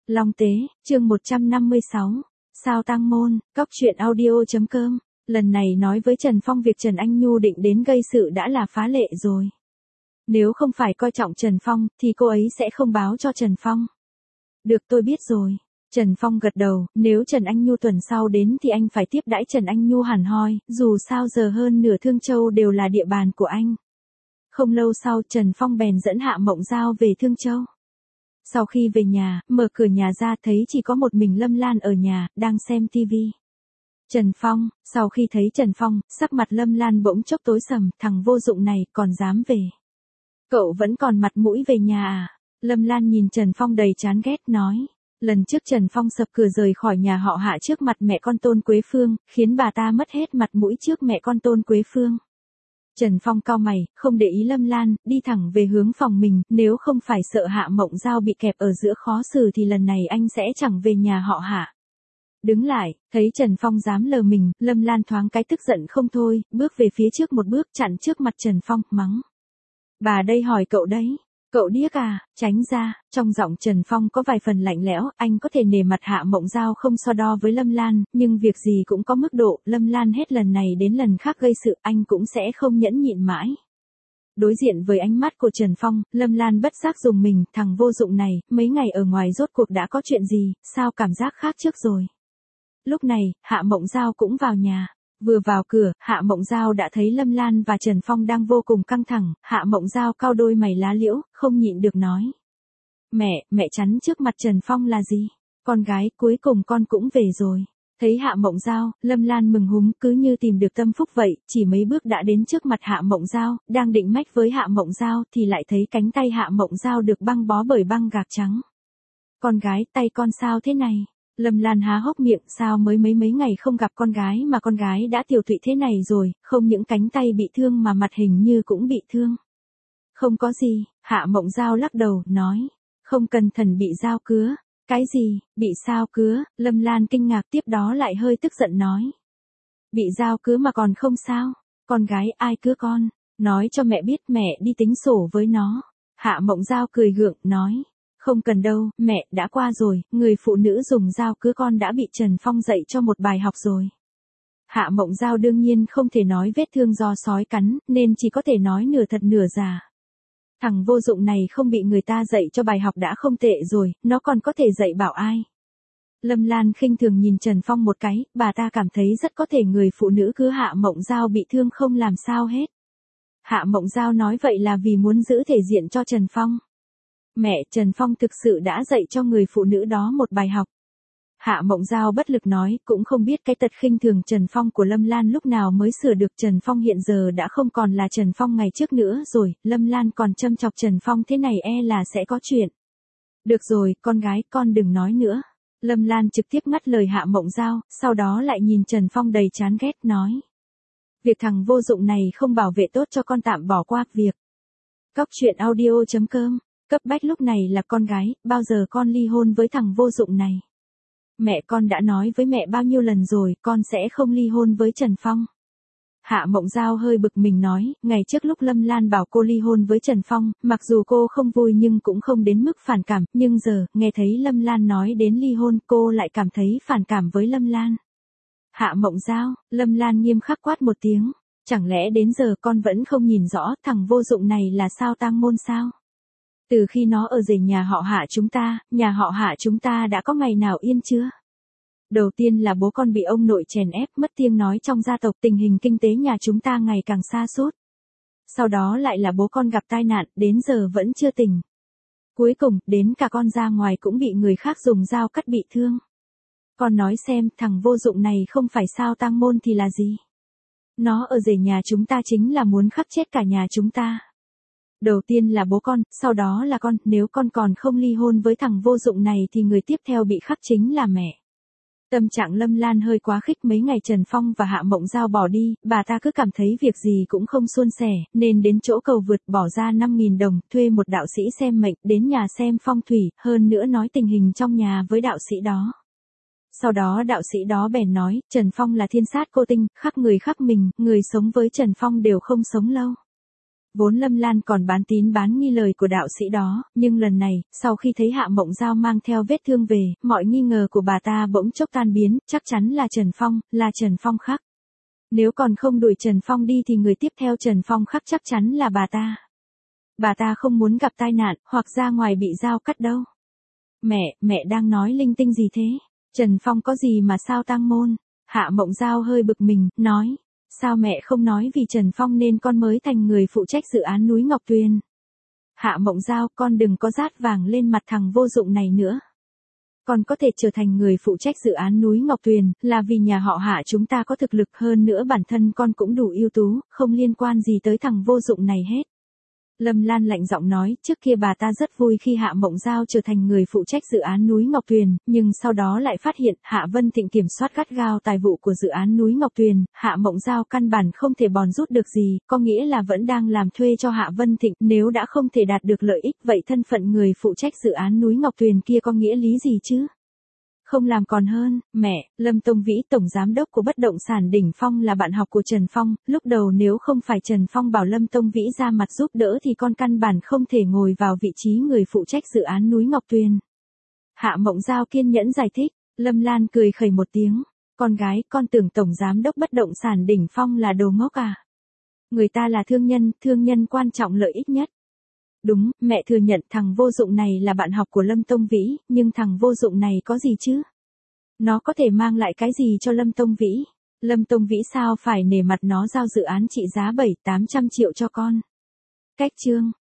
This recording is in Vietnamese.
Long Tế, chương 156. Sao tang môn, cóc truyện audio.com. Lần này nói với Trần Phong việc Trần Anh Nhu định đến gây sự đã là phá lệ rồi. Nếu không phải coi trọng Trần Phong, thì cô ấy sẽ không báo cho Trần Phong. Được, tôi biết rồi. Trần Phong gật đầu, nếu Trần Anh Nhu tuần sau đến thì anh phải tiếp đãi Trần Anh Nhu hẳn hoi, dù sao giờ hơn nửa Thương Châu đều là địa bàn của anh. Không lâu sau Trần Phong bèn dẫn Hạ Mộng Giao về Thương Châu. Sau khi về nhà, mở cửa nhà ra thấy chỉ có một mình Lâm Lan ở nhà, đang xem tivi. Trần Phong, sau khi thấy Trần Phong, sắc mặt Lâm Lan bỗng chốc tối sầm, thằng vô dụng này còn dám về. Cậu vẫn còn mặt mũi về nhà à? Lâm Lan nhìn Trần Phong đầy chán ghét nói. Lần trước Trần Phong sập cửa rời khỏi nhà họ Hạ trước mặt mẹ con Tôn Quế Phương, khiến bà ta mất hết mặt mũi trước mẹ con Tôn Quế Phương. Trần Phong cau mày, không để ý Lâm Lan, đi thẳng về hướng phòng mình, nếu không phải sợ Hạ Mộng Giao bị kẹp ở giữa khó xử thì lần này anh sẽ chẳng về nhà họ Hạ. Đứng lại, thấy Trần Phong dám lờ mình, Lâm Lan thoáng cái tức giận không thôi, bước về phía trước một bước chặn trước mặt Trần Phong, mắng. Bà đây hỏi cậu đấy. Cậu điếc à, tránh ra, trong giọng Trần Phong có vài phần lạnh lẽo, anh có thể nể mặt Hạ Mộng Giao không so đo với Lâm Lan, nhưng việc gì cũng có mức độ, Lâm Lan hết lần này đến lần khác gây sự, anh cũng sẽ không nhẫn nhịn mãi. Đối diện với ánh mắt của Trần Phong, Lâm Lan bất giác dùng mình, thằng vô dụng này, mấy ngày ở ngoài rốt cuộc đã có chuyện gì, sao cảm giác khác trước rồi. Lúc này, Hạ Mộng Giao cũng vào nhà. Vừa vào cửa, Hạ Mộng Giao đã thấy Lâm Lan và Trần Phong đang vô cùng căng thẳng, Hạ Mộng Giao cau đôi mày lá liễu, không nhịn được nói. Mẹ chắn trước mặt Trần Phong là gì? Con gái, cuối cùng con cũng về rồi. Thấy Hạ Mộng Giao, Lâm Lan mừng húm cứ như tìm được tâm phúc vậy, chỉ mấy bước đã đến trước mặt Hạ Mộng Giao, đang định mách với Hạ Mộng Giao thì lại thấy cánh tay Hạ Mộng Giao được băng bó bởi băng gạc trắng. Con gái, tay con sao thế này? Lâm Lan há hốc miệng, sao mới mấy ngày không gặp con gái mà con gái đã tiểu tụy thế này rồi, không những cánh tay bị thương mà mặt hình như cũng bị thương. Không có gì, Hạ Mộng Giao lắc đầu, nói, không cần thần bị dao cứa. Cái gì, bị sao cứa? Lâm Lan kinh ngạc tiếp đó lại hơi tức giận nói. Bị dao cứa mà còn không sao, con gái ai cứa con, nói cho mẹ biết mẹ đi tính sổ với nó. Hạ Mộng Giao cười gượng, nói. Không cần đâu, mẹ, đã qua rồi, người phụ nữ dùng dao cứa con đã bị Trần Phong dạy cho một bài học rồi. Hạ Mộng Giao đương nhiên không thể nói vết thương do sói cắn, nên chỉ có thể nói nửa thật nửa giả. Thằng vô dụng này không bị người ta dạy cho bài học đã không tệ rồi, nó còn có thể dạy bảo ai. Lâm Lan khinh thường nhìn Trần Phong một cái, bà ta cảm thấy rất có thể người phụ nữ cứa Hạ Mộng Giao bị thương không làm sao hết. Hạ Mộng Giao nói vậy là vì muốn giữ thể diện cho Trần Phong. Mẹ, Trần Phong thực sự đã dạy cho người phụ nữ đó một bài học. Hạ Mộng Giao bất lực nói, cũng không biết cái tật khinh thường Trần Phong của Lâm Lan lúc nào mới sửa được. Trần Phong hiện giờ đã không còn là Trần Phong ngày trước nữa rồi, Lâm Lan còn châm chọc Trần Phong thế này là sẽ có chuyện. Được rồi, con gái, con đừng nói nữa. Lâm Lan trực tiếp ngắt lời Hạ Mộng Giao, sau đó lại nhìn Trần Phong đầy chán ghét, nói. Việc thằng vô dụng này không bảo vệ tốt cho con tạm bỏ qua việc. Cóc truyện audio.com. Cấp bách lúc này là con gái, bao giờ con ly hôn với thằng vô dụng này? Mẹ con đã nói với mẹ bao nhiêu lần rồi, con sẽ không ly hôn với Trần Phong. Hạ Mộng Giao hơi bực mình nói, ngày trước lúc Lâm Lan bảo cô ly hôn với Trần Phong, mặc dù cô không vui nhưng cũng không đến mức phản cảm, nhưng giờ, nghe thấy Lâm Lan nói đến ly hôn, cô lại cảm thấy phản cảm với Lâm Lan. Hạ Mộng Giao, Lâm Lan nghiêm khắc quát một tiếng, chẳng lẽ đến giờ con vẫn không nhìn rõ thằng vô dụng này là sao tang môn sao? Từ khi nó ở rể nhà họ Hạ chúng ta đã có ngày nào yên chưa? Đầu tiên là bố con bị ông nội chèn ép mất tiếng nói trong gia tộc, tình hình kinh tế nhà chúng ta ngày càng sa sút. Sau đó lại là bố con gặp tai nạn, đến giờ vẫn chưa tỉnh. Cuối cùng, đến cả con ra ngoài cũng bị người khác dùng dao cắt bị thương. Con nói xem, thằng vô dụng này không phải sao tang môn thì là gì? Nó ở rể nhà chúng ta chính là muốn khắc chết cả nhà chúng ta. Đầu tiên là bố con, sau đó là con, nếu con còn không ly hôn với thằng vô dụng này thì người tiếp theo bị khắc chính là mẹ. Tâm trạng Lâm Lan hơi quá khích, mấy ngày Trần Phong và Hạ Mộng Giao bỏ đi, bà ta cứ cảm thấy việc gì cũng không suôn sẻ, nên đến chỗ cầu vượt bỏ ra 5.000 đồng, thuê một đạo sĩ xem mệnh, đến nhà xem phong thủy, hơn nữa nói tình hình trong nhà với đạo sĩ đó. Sau đó đạo sĩ đó bèn nói, Trần Phong là thiên sát cô tinh, khắc người khắc mình, người sống với Trần Phong đều không sống lâu. Vốn Lâm Lan còn bán tín bán nghi lời của đạo sĩ đó, nhưng lần này, sau khi thấy Hạ Mộng Giao mang theo vết thương về, mọi nghi ngờ của bà ta bỗng chốc tan biến, chắc chắn là Trần Phong khắc. Nếu còn không đuổi Trần Phong đi thì người tiếp theo Trần Phong khắc chắc chắn là bà ta. Bà ta không muốn gặp tai nạn, hoặc ra ngoài bị dao cắt đâu. Mẹ đang nói linh tinh gì thế? Trần Phong có gì mà sao tang môn? Hạ Mộng Giao hơi bực mình, nói. Sao mẹ không nói vì Trần Phong nên con mới thành người phụ trách dự án núi Ngọc Tuyền? Hạ Mộng Giao, con đừng có rát vàng lên mặt thằng vô dụng này nữa. Con có thể trở thành người phụ trách dự án núi Ngọc Tuyền, là vì nhà họ Hạ chúng ta có thực lực, hơn nữa bản thân con cũng đủ ưu tú, không liên quan gì tới thằng vô dụng này hết. Lâm Lan lạnh giọng nói, trước kia bà ta rất vui khi Hạ Mộng Giao trở thành người phụ trách dự án núi Ngọc Tuyền, nhưng sau đó lại phát hiện Hạ Vân Thịnh kiểm soát gắt gao tài vụ của dự án núi Ngọc Tuyền, Hạ Mộng Giao căn bản không thể bòn rút được gì, có nghĩa là vẫn đang làm thuê cho Hạ Vân Thịnh, nếu đã không thể đạt được lợi ích vậy thân phận người phụ trách dự án núi Ngọc Tuyền kia có nghĩa lý gì chứ? Không làm còn hơn. Mẹ, Lâm Tông Vĩ tổng giám đốc của bất động sản Đỉnh Phong là bạn học của Trần Phong, lúc đầu nếu không phải Trần Phong bảo Lâm Tông Vĩ ra mặt giúp đỡ thì con căn bản không thể ngồi vào vị trí người phụ trách dự án núi Ngọc Tuyền. Hạ Mộng Giao kiên nhẫn giải thích, Lâm Lan cười khẩy một tiếng, con gái, con tưởng tổng giám đốc bất động sản Đỉnh Phong là đồ ngốc à? Người ta là thương nhân quan trọng lợi ích nhất. Đúng, mẹ thừa nhận thằng vô dụng này là bạn học của Lâm Tông Vĩ, nhưng thằng vô dụng này có gì chứ? Nó có thể mang lại cái gì cho Lâm Tông Vĩ? Lâm Tông Vĩ sao phải nể mặt nó giao dự án trị giá 700-800 triệu cho con? Cách chương